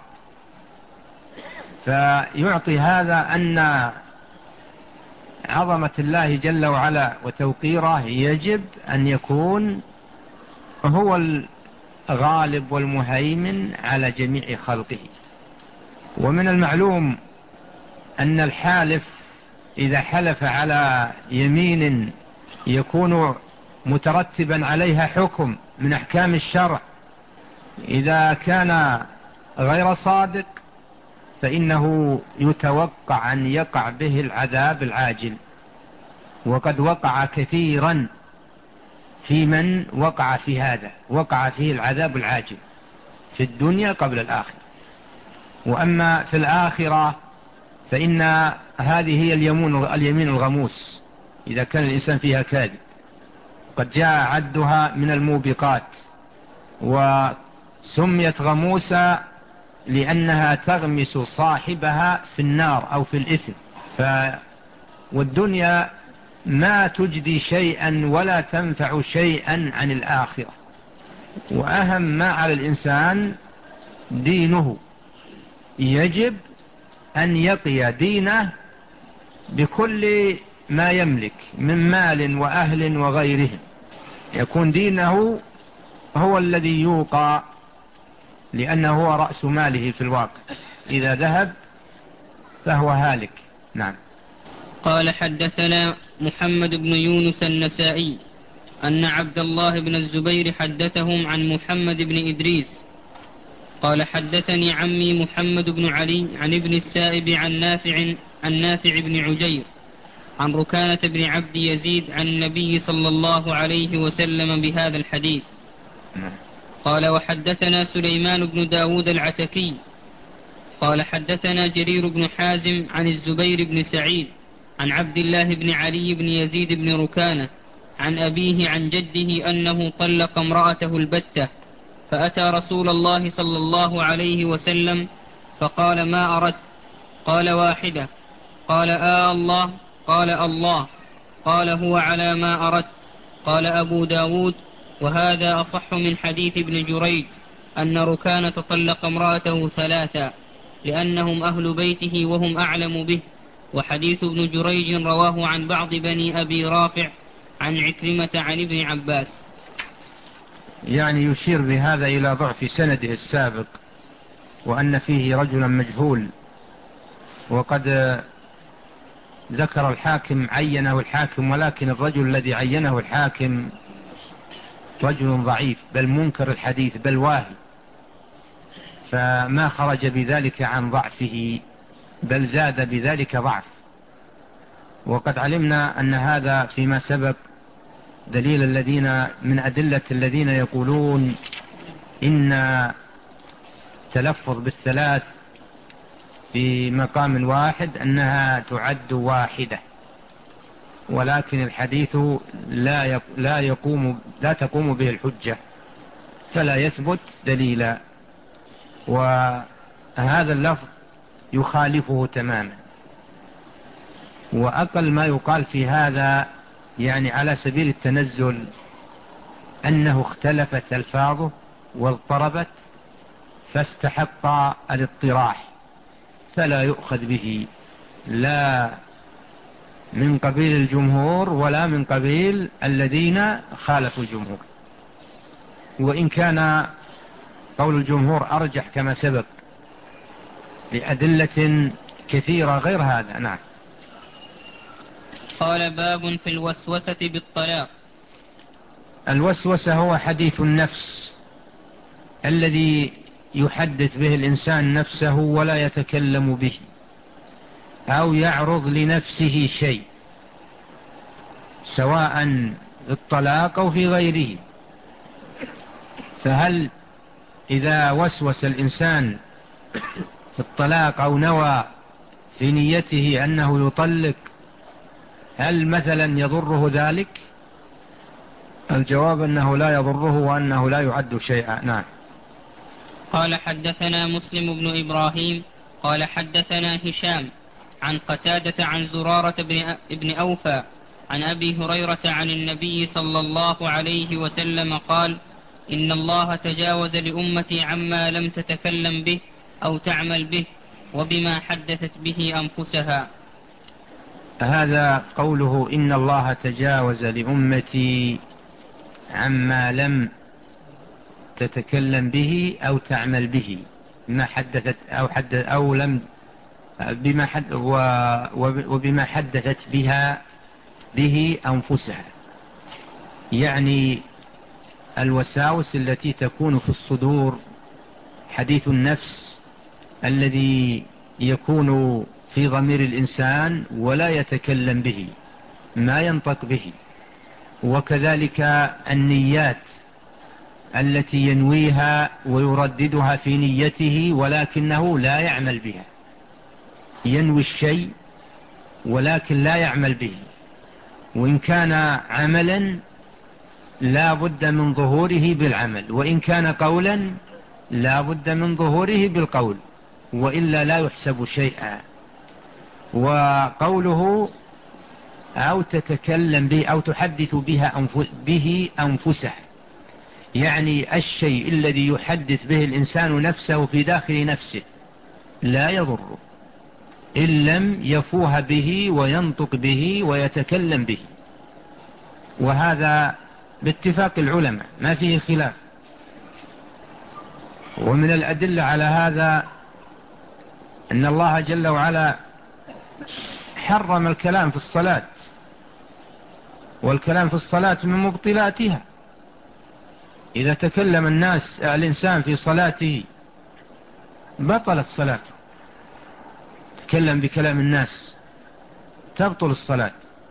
فيعطي هذا أن عظمة الله جل وعلا وتوقيره يجب أن يكون هو الغالب والمهيمن على جميع خلقه. ومن المعلوم أن الحالف إذا حلف على يمين يكون مترتبا عليها حكم من أحكام الشرع، إذا كان غير صادق فإنه يتوقع أن يقع به العذاب العاجل، وقد وقع كثيرا في من وقع في هذا، وقع فيه العذاب العاجل في الدنيا قبل الآخرة. وأما في الآخرة فإن هذه هي اليمين الغموس إذا كان الإنسان فيها كاذب، قد جاء عدها من الموبقات، وسميت غموسة لأنها تغمس صاحبها في النار أو في الإثم. ف والدنيا ما تجدي شيئا ولا تنفع شيئا عن الآخرة، وأهم ما على الإنسان دينه، يجب أن يقي دينه بكل ما يملك من مال وأهل وغيرهم، يكون دينه هو الذي يوقى، لأنه هو رأس ماله في الواقع، إذا ذهب فهو هالك. نعم. قال حدثنا محمد بن يونس النسائي أن عبد الله بن الزبير حدثهم عن محمد بن إدريس قال حدثني عمي محمد بن علي عن ابن السائب عن نافع عن نافع بن عجير عن ركانة بن عبد يزيد عن النبي صلى الله عليه وسلم بهذا الحديث. قال وحدثنا سليمان بن داود العتكي قال حدثنا جرير بن حازم عن الزبير بن سعيد عن عبد الله بن علي بن يزيد بن ركانة عن أبيه عن جده أنه طلق امرأته البتة، فأتى رسول الله صلى الله عليه وسلم فقال ما أردت؟ قال واحدة. قال آه الله؟ قال الله. قال هو على ما أردت. قال أبو داود وهذا أصح من حديث ابن جريج أن ركانة طلق امرأته ثلاثا لأنهم أهل بيته وهم أعلم به، وحديث ابن جريج رواه عن بعض بني أبي رافع عن عكرمة عن ابن عباس. يعني يشير بهذا إلى ضعف سنده السابق، وأن فيه رجلا مجهول، وقد ذكر الحاكم عينه الحاكم، ولكن الرجل الذي عينه الحاكم رجل ضعيف بل منكر الحديث بل واهي، فما خرج بذلك عن ضعفه بل زاد بذلك ضعف. وقد علمنا أن هذا فيما سبق دليل الذين من أدلة الذين يقولون إن تلفظ بالثلاث في مقام واحد أنها تعد واحدة، ولكن الحديث لا لا يقوم لا تقوم به الحجة، فلا يثبت دليلا، وهذا اللفظ يخالفه تماما. وأقل ما يقال في هذا يعني على سبيل التنزل أنه اختلفت ألفاظه واضطربت فاستحق الاضطراح، فلا يؤخذ به لا من قبيل الجمهور ولا من قبيل الذين خالفوا الجمهور، وإن كان قول الجمهور أرجح كما سبق لأدلة كثيرة غير هذا. نعم. قال باب في الوسوسة بالطلاق. الوسوسة هو حديث النفس الذي يحدث به الإنسان نفسه ولا يتكلم به، أو يعرض لنفسه شيء سواء في الطلاق أو في غيره. فهل إذا وسوس الإنسان في الطلاق أو نوى في نيته أنه يطلق هل مثلا يضره ذلك؟ الجواب أنه لا يضره وأنه لا يعد شيئا. نعم. قال حدثنا مسلم بن إبراهيم قال حدثنا هشام عن قتادة عن زرارة بن أوفى عن أبي هريرة عن النبي صلى الله عليه وسلم قال: إن الله تجاوز لأمتي عما لم تتكلم به أو تعمل به وبما حدثت به أنفسها. هذا قوله إن الله تجاوز لأمتي عما لم تتكلم به أو تعمل به ما حدثت أو حدث أو لم بما حد وبما حدثت بها به أنفسها، يعني الوساوس التي تكون في الصدور، حديث النفس الذي يكون في ضمير الإنسان ولا يتكلم به ما ينطق به، وكذلك النيات التي ينويها ويرددها في نيته ولكنه لا يعمل بها، ينوي الشيء ولكن لا يعمل به، وإن كان عملا لا بد من ظهوره بالعمل، وإن كان قولا لا بد من ظهوره بالقول، وإلا لا يحسب شيئا. وقوله أو تتكلم به أو تحدث بها أنفس به أنفسه، يعني الشيء الذي يحدث به الإنسان نفسه في داخل نفسه لا يضر إن لم يفوه به وينطق به ويتكلم به، وهذا باتفاق العلماء ما فيه خلاف. ومن الأدلة على هذا أن الله جل وعلا حرم الكلام في الصلاة، والكلام في الصلاة من مبطلاتها. إذا تكلم الناس الإنسان في صلاته بطلت صلاته، تكلم بكلام الناس تبطل الصلاة.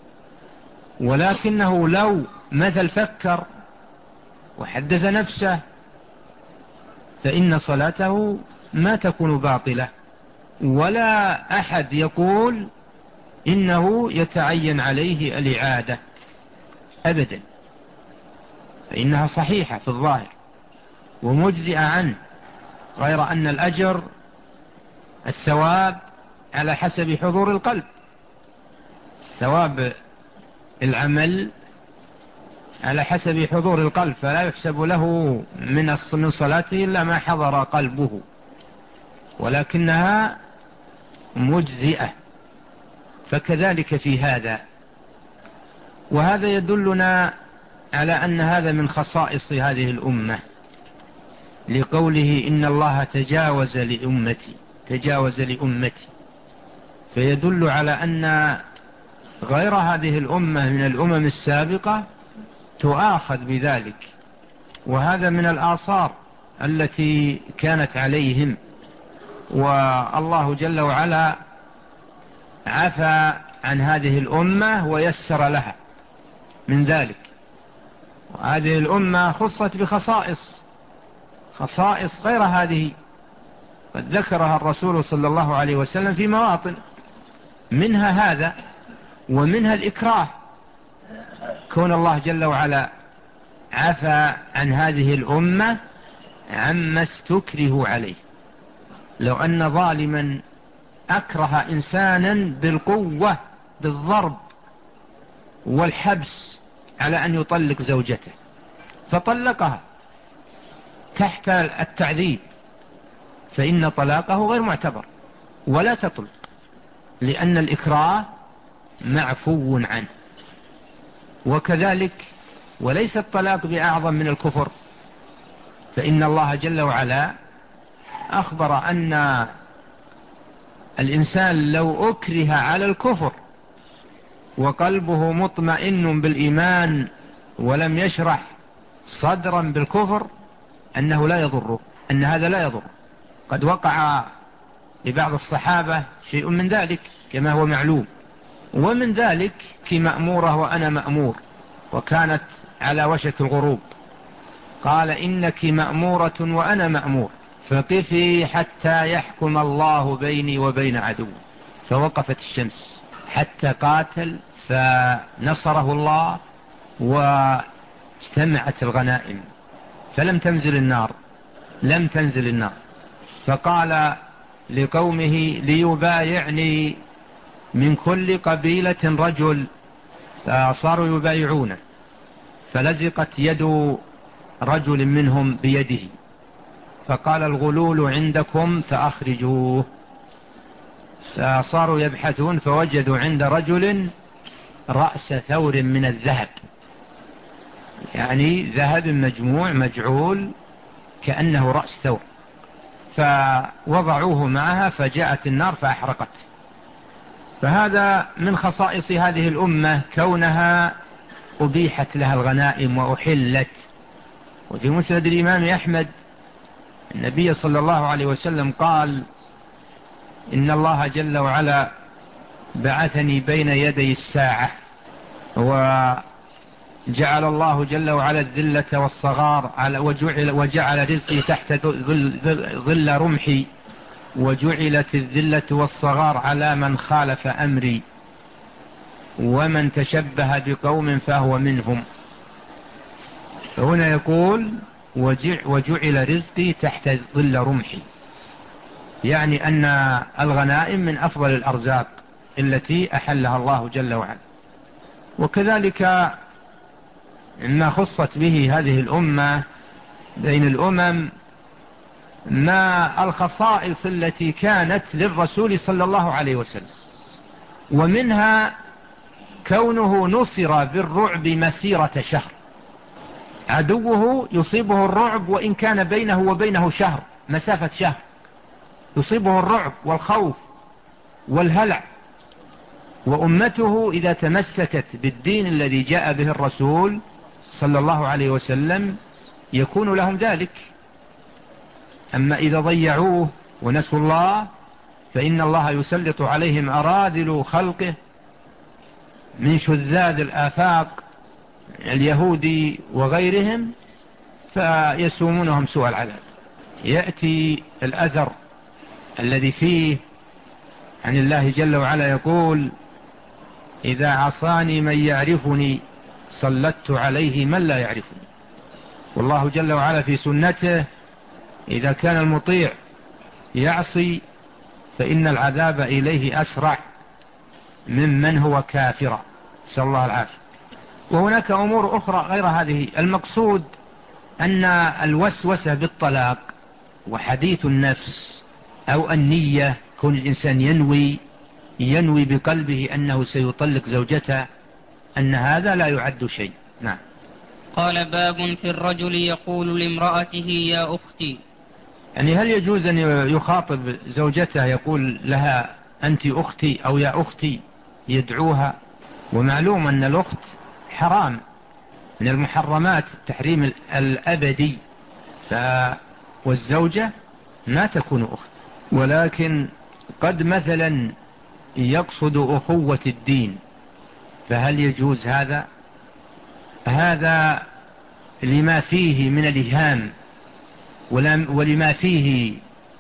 ولكنه لو مثل فكر وحدث نفسه فإن صلاته ما تكون باطلة، ولا أحد يقول إنه يتعين عليه الإعادة أبدا، فإنها صحيحة في الظاهر ومجزئة عنه، غير أن الأجر الثواب على حسب حضور القلب، ثواب العمل على حسب حضور القلب، فلا يحسب له من من صلاته إلا ما حضر قلبه، ولكنها مجزئة. فكذلك في هذا. وهذا يدلنا على أن هذا من خصائص هذه الأمة، لقوله إن الله تجاوز لأمتي تجاوز لأمتي، فيدل على أن غير هذه الأمة من الأمم السابقة تؤاخذ بذلك، وهذا من الآثار التي كانت عليهم. والله جل وعلا عفى عن هذه الأمة ويسر لها من ذلك. وهذه الأمة خصت بخصائص خصائص غير هذه، قد ذكرها الرسول صلى الله عليه وسلم في مواطن، منها هذا، ومنها الإكراه، كون الله جل وعلا عفى عن هذه الأمة عما استكره عليه. لو أن ظالما أكره إنسانا بالقوة بالضرب والحبس على أن يطلق زوجته، فطلقها تحت التعذيب، فإن طلاقه غير معتبر ولا تطلق، لأن الإكراه معفو عنه. وكذلك وليس الطلاق بأعظم من الكفر، فإن الله جل وعلا أخبر أن الإنسان لو أكره على الكفر وقلبه مطمئن بالإيمان ولم يشرح صدرا بالكفر أنه لا يضره، أن هذا لا يضر. قد وقع لبعض الصحابة شيء من ذلك كما هو معلوم. ومن ذلك كمأمورة وأنا مأمور، وكانت على وشك الغروب، قال إنك مأمورة وأنا مأمور، فقفي حتى يحكم الله بيني وبين عدو. فوقفت الشمس حتى قاتل، فنصره الله واجتمعت الغنائم، فلم تنزل النار لم تنزل النار. فقال لقومه ليبايعني من كل قبيلة رجل، فصاروا يبايعونه، فلزقت يد رجل منهم بيده، فقال الغلول عندكم فأخرجوه. فصاروا يبحثون فوجدوا عند رجل رأس ثور من الذهب، يعني ذهب مجموع مجعول كأنه رأس ثور، فوضعوه معها فجاءت النار فأحرقت. فهذا من خصائص هذه الأمة كونها أبيحت لها الغنائم وأحلت. وفي مسند الإمام أحمد النبي صلى الله عليه وسلم قال إن الله جل وعلا بعثني بين يدي الساعة، وجعل الله جل وعلا الذلة والصغار على وجعل, وجعل رزقي تحت ظل, ظل رمحي، وجعلت الذلة والصغار على من خالف أمري، ومن تشبه بقوم فهو منهم. فهنا يقول وجعل رزقي تحت ظل رمحي، يعني أن الغنائم من أفضل الأرزاق التي أحلها الله جل وعلا. وكذلك ما خصت به هذه الأمة بين الأمم ما الخصائص التي كانت للرسول صلى الله عليه وسلم، ومنها كونه نصر بالرعب مسيرة شهر. عدوه يصيبه الرعب وإن كان بينه وبينه شهر، مسافة شهر، يصيبه الرعب والخوف والهلع. وأمته إذا تمسكت بالدين الذي جاء به الرسول صلى الله عليه وسلم يكون لهم ذلك. أما إذا ضيعوه ونسوا الله فإن الله يسلط عليهم أراذل خلقه من شذاذ الآفاق اليهود وغيرهم، فيسومونهم سوء العذاب. يأتي الأثر الذي فيه عن الله جل وعلا يقول إذا عصاني من يعرفني سلطت عليه من لا يعرفني. والله جل وعلا في سنته إذا كان المطيع يعصي فإن العذاب إليه أسرع ممن هو كافر، نسأل الله العافية. وهناك أمور أخرى غير هذه. المقصود أن الوسوسة بالطلاق وحديث النفس أو النية، كون الإنسان ينوي ينوي بقلبه أنه سيطلق زوجته أن هذا لا يعد شيء. نعم. قال باب في الرجل يقول لامرأته يا أختي. يعني هل يجوز أن يخاطب زوجته يقول لها أنت أختي أو يا أختي يدعوها؟ ومعلوم أن الأخت حرام من المحرمات التحريم الأبدي، والزوجة ما تكون أخت، ولكن قد مثلا يقصد أخوة الدين، فهل يجوز هذا؟ هذا لما فيه من الإيهام ولما فيه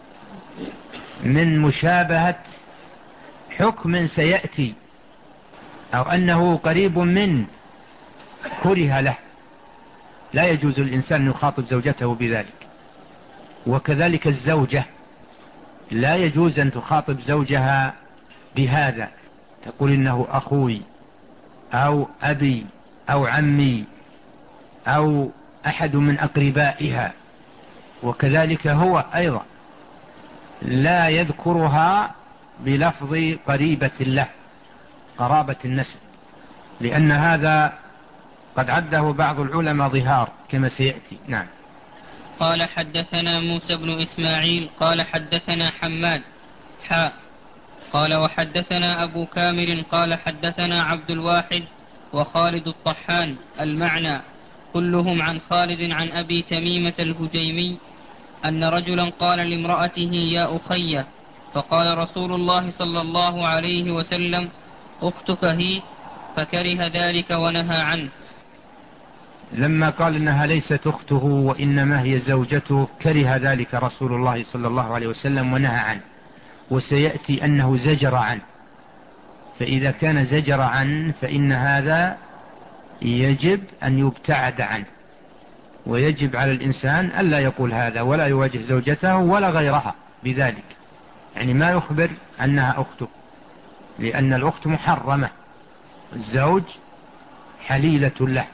من مشابهة حكم سيأتي أو أنه قريب من كره له، لا يجوز الإنسان يخاطب زوجته بذلك. وكذلك الزوجة لا يجوز أن تخاطب زوجها بهذا، تقول إنه أخوي أو أبي أو عمي أو أحد من أقربائها. وكذلك هو أيضا لا يذكرها بلفظ قريبة له، قرابة النسب، لأن هذا قد عده بعض العلماء ظهار كما سيأتي. نعم. قال حدثنا موسى بن إسماعيل قال حدثنا حماد حاء قال وحدثنا أبو كامل قال حدثنا عبد الواحد وخالد الطحان المعنى كلهم عن خالد عن أبي تميمة الهجيمي أن رجلا قال لامرأته يا أخي، فقال رسول الله صلى الله عليه وسلم أختك هي، فكره ذلك ونهى عنه. لما قال إنها ليست أخته وإنما هي زوجته كره ذلك رسول الله صلى الله عليه وسلم ونهى عنه، وسيأتي أنه زجر عنه. فإذا كان زجر عنه فإن هذا يجب أن يبتعد عنه، ويجب على الإنسان ألا يقول هذا ولا يواجه زوجته ولا غيرها بذلك، يعني ما يخبر أنها أخته، لأن الأخت محرمة، الزوج حليلة له.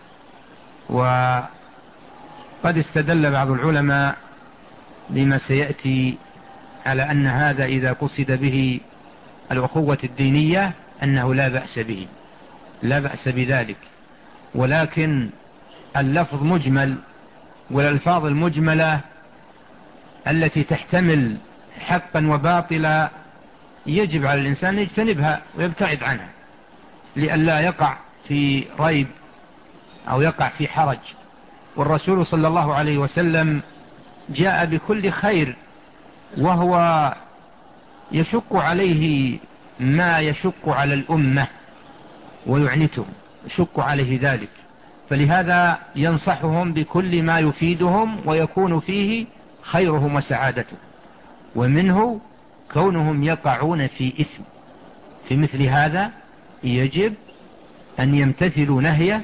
وقد استدل بعض العلماء لما سيأتي على أن هذا إذا قصد به الأخوة الدينية أنه لا بأس به، لا بأس بذلك، ولكن اللفظ مجمل، والألفاظ المجملة التي تحتمل حقا وباطلا يجب على الإنسان يجتنبها ويبتعد عنها لئلا يقع في ريب أو يقع في حرج. والرسول صلى الله عليه وسلم جاء بكل خير، وهو يشق عليه ما يشق على الأمة ويعنتهم، يشق عليه ذلك، فلهذا ينصحهم بكل ما يفيدهم ويكون فيه خيرهم وسعادتهم، ومنه كونهم يقعون في إثم. في مثل هذا يجب أن يمتثلوا نهيه،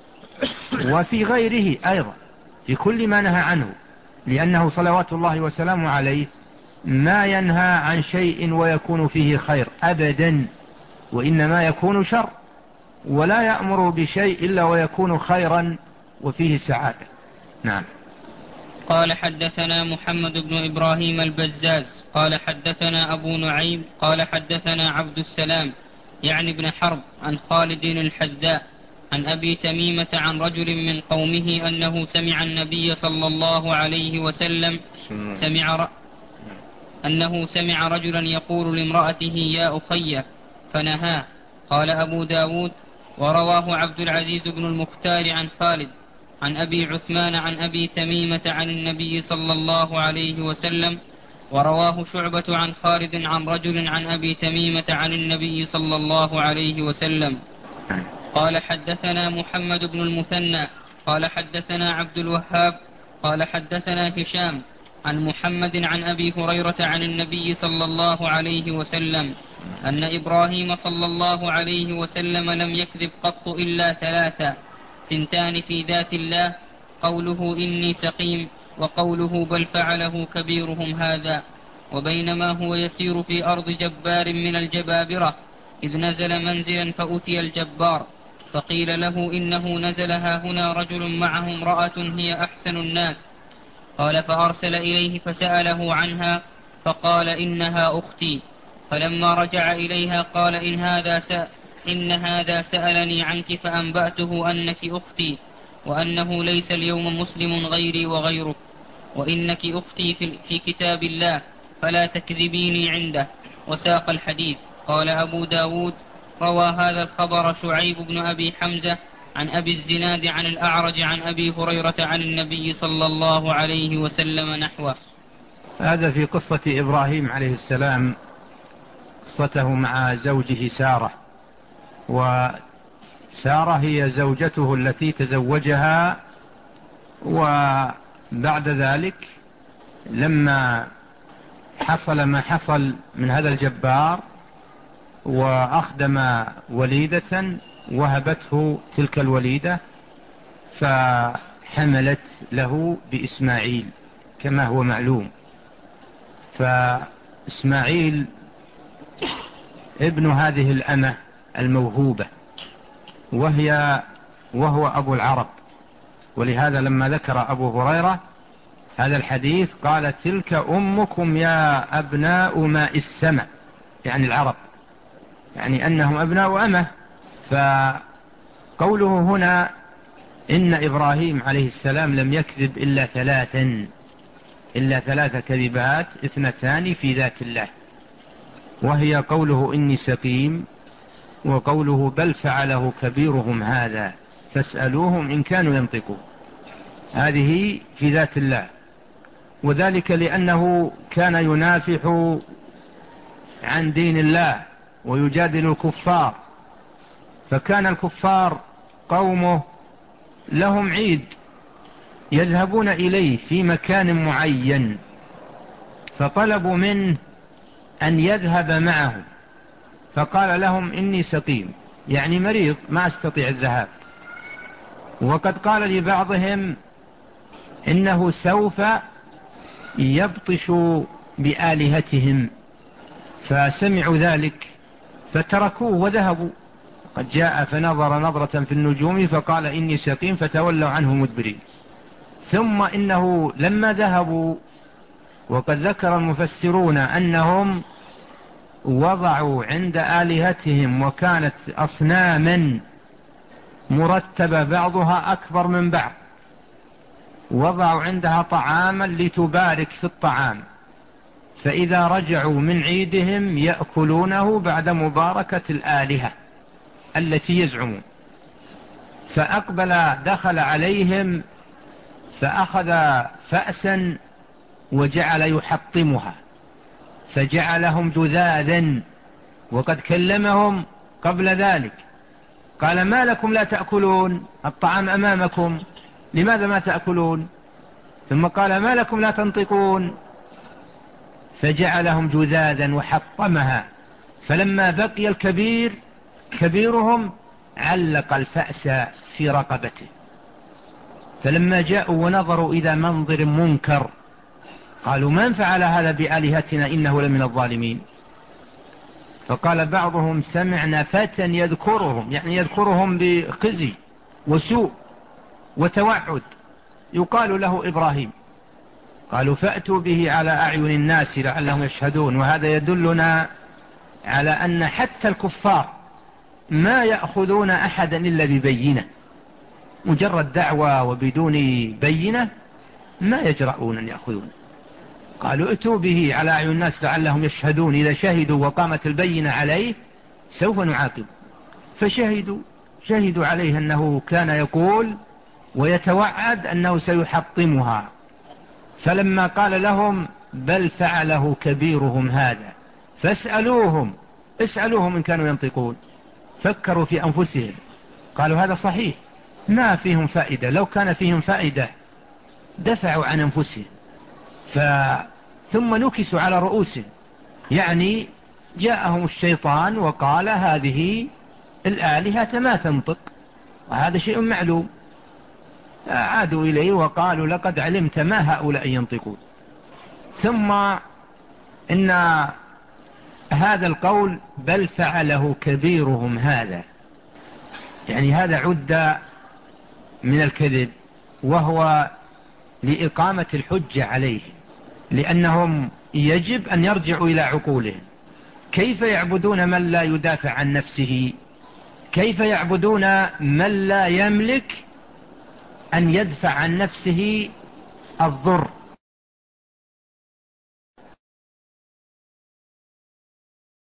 وفي غيره أيضا في كل ما نهى عنه، لأنه صلوات الله وسلامه عليه ما ينهى عن شيء ويكون فيه خير أبدا، وإنما يكون شر، ولا يأمر بشيء إلا ويكون خيرا وفيه سعادة. نعم. قال حدثنا محمد بن إبراهيم البزاز قال حدثنا أبو نعيم قال حدثنا عبد السلام يعني ابن حرب عن خالد الحذاء عن أبي تميمة عن رجل من قومه أنه سمع النبي صلى الله عليه وسلم سمع ر... أنه سمع رجلا يقول لامرأته يا أخي فنهاه. قال أبو داود ورواه عبد العزيز بن المختار عن خالد عن أبي عثمان عن أبي تميمة عن النبي صلى الله عليه وسلم، ورواه شعبة عن خالد عن رجل عن أبي تميمة عن النبي صلى الله عليه وسلم. قال حدثنا محمد بن المثنى قال حدثنا عبد الوهاب قال حدثنا هشام عن محمد عن أبي هريرة عن النبي صلى الله عليه وسلم أن إبراهيم صلى الله عليه وسلم لم يكذب قط إلا ثلاثة: ثنتان في ذات الله، قوله إني سقيم، وقوله بل فعله كبيرهم هذا. وبينما هو يسير في أرض جبار من الجبابرة إذ نزل منزلا فأتي الجبار فقيل له إنه نزل ها هنا رجل معه امرأة هي أحسن الناس. قال فأرسل إليه فسأله عنها فقال إنها أختي. فلما رجع إليها قال إن هذا, س... إن هذا سألني عنك فأنبأته أنك أختي، وأنه ليس اليوم مسلم غيري وغيرك، وإنك أختي في, في كتاب الله، فلا تكذبيني عنده. وساق الحديث. قال أبو داود: روى هذا الخبر شعيب بن أبي حمزة عن أبي الزناد عن الأعرج عن أبي هريرة عن النبي صلى الله عليه وسلم نحوه. هذا في قصة إبراهيم عليه السلام، قصته مع زوجه سارة. وسارة هي زوجته التي تزوجها، وبعد ذلك لما حصل ما حصل من هذا الجبار وأخدم وليدة وهبته تلك الوليدة، فحملت له بإسماعيل كما هو معلوم. فإسماعيل ابن هذه الأمة الموهوبة، وهي وهو أبو العرب. ولهذا لما ذكر أبو هريرة هذا الحديث قال: تلك أمكم يا أبناء ماء السماء، يعني العرب، يعني أنهم أبناء أمه. فقوله هنا إن إبراهيم عليه السلام لم يكذب إلا ثلاثا، إلا ثلاث كذبات، اثنتان في ذات الله، وهي قوله إني سقيم، وقوله بل فعله كبيرهم هذا فاسألوهم إن كانوا ينطقون. هذه في ذات الله، وذلك لأنه كان ينافح عن دين الله ويجادل الكفار. فكان الكفار قومه لهم عيد يذهبون إليه في مكان معين، فطلبوا منه أن يذهب معهم، فقال لهم إني سقيم، يعني مريض ما أستطيع الذهاب. وقد قال لبعضهم إنه سوف يبطش بآلهتهم، فسمعوا ذلك فتركوه وذهبوا. قد جاء فنظر نظرة في النجوم فقال إني سقيم فتولوا عنه مدبرين. ثم إنه لما ذهبوا، وقد ذكر المفسرون أنهم وضعوا عند آلهتهم، وكانت أصناما مرتبة بعضها أكبر من بعض، وضعوا عندها طعاما لتبارك في الطعام، فإذا رجعوا من عيدهم يأكلونه بعد مباركة الآلهة التي يزعمون. فأقبل دخل عليهم فأخذ فأسا وجعل يحطمها، فجعلهم جذاذا، وقد كلمهم قبل ذلك قال ما لكم لا تأكلون الطعام أمامكم، لماذا ما تأكلون؟ ثم قال ما لكم لا تنطقون، فجعلهم جذاذا وحطمها. فلما بقي الكبير كبيرهم علق الفأس في رقبته، فلما جاءوا ونظروا إلى منظر منكر قالوا من فعل هذا بآلهتنا إنه لمن الظالمين. فقال بعضهم سمعنا فتى يذكرهم، يعني يذكرهم بخزي وسوء وتوعد، يقال له إبراهيم. قالوا فأتوا به على أعين الناس لعلهم يشهدون. وهذا يدلنا على أن حتى الكفار ما يأخذون أحدا إلا ببينة، مجرد دعوة وبدون بينة ما يجرؤون أن يأخذون. قالوا ائتوا به على أعين الناس لعلهم يشهدون، إذا شهدوا وقامت البينة عليه سوف نعاقب. فشهدوا شهدوا عليه أنه كان يقول ويتوعد أنه سيحطمها. فلما قال لهم بل فعله كبيرهم هذا فاسألوهم اسألوهم إن كانوا ينطقون، فكروا في أنفسهم قالوا هذا صحيح ما فيهم فائدة، لو كان فيهم فائدة دفعوا عن أنفسهم. ف... ثم نكسوا على رؤوسهم، يعني جاءهم الشيطان وقال هذه الآلهة ما تنطق، وهذا شيء معلوم. عادوا إليه وقالوا لقد علمت ما هؤلاء ينطقون. ثم إن هذا القول بل فعله كبيرهم هذا، يعني هذا عد من الكذب، وهو لإقامة الحجة عليه، لأنهم يجب أن يرجعوا إلى عقولهم. كيف يعبدون من لا يدافع عن نفسه؟ كيف يعبدون من لا يملك أن يدفع عن نفسه الضر؟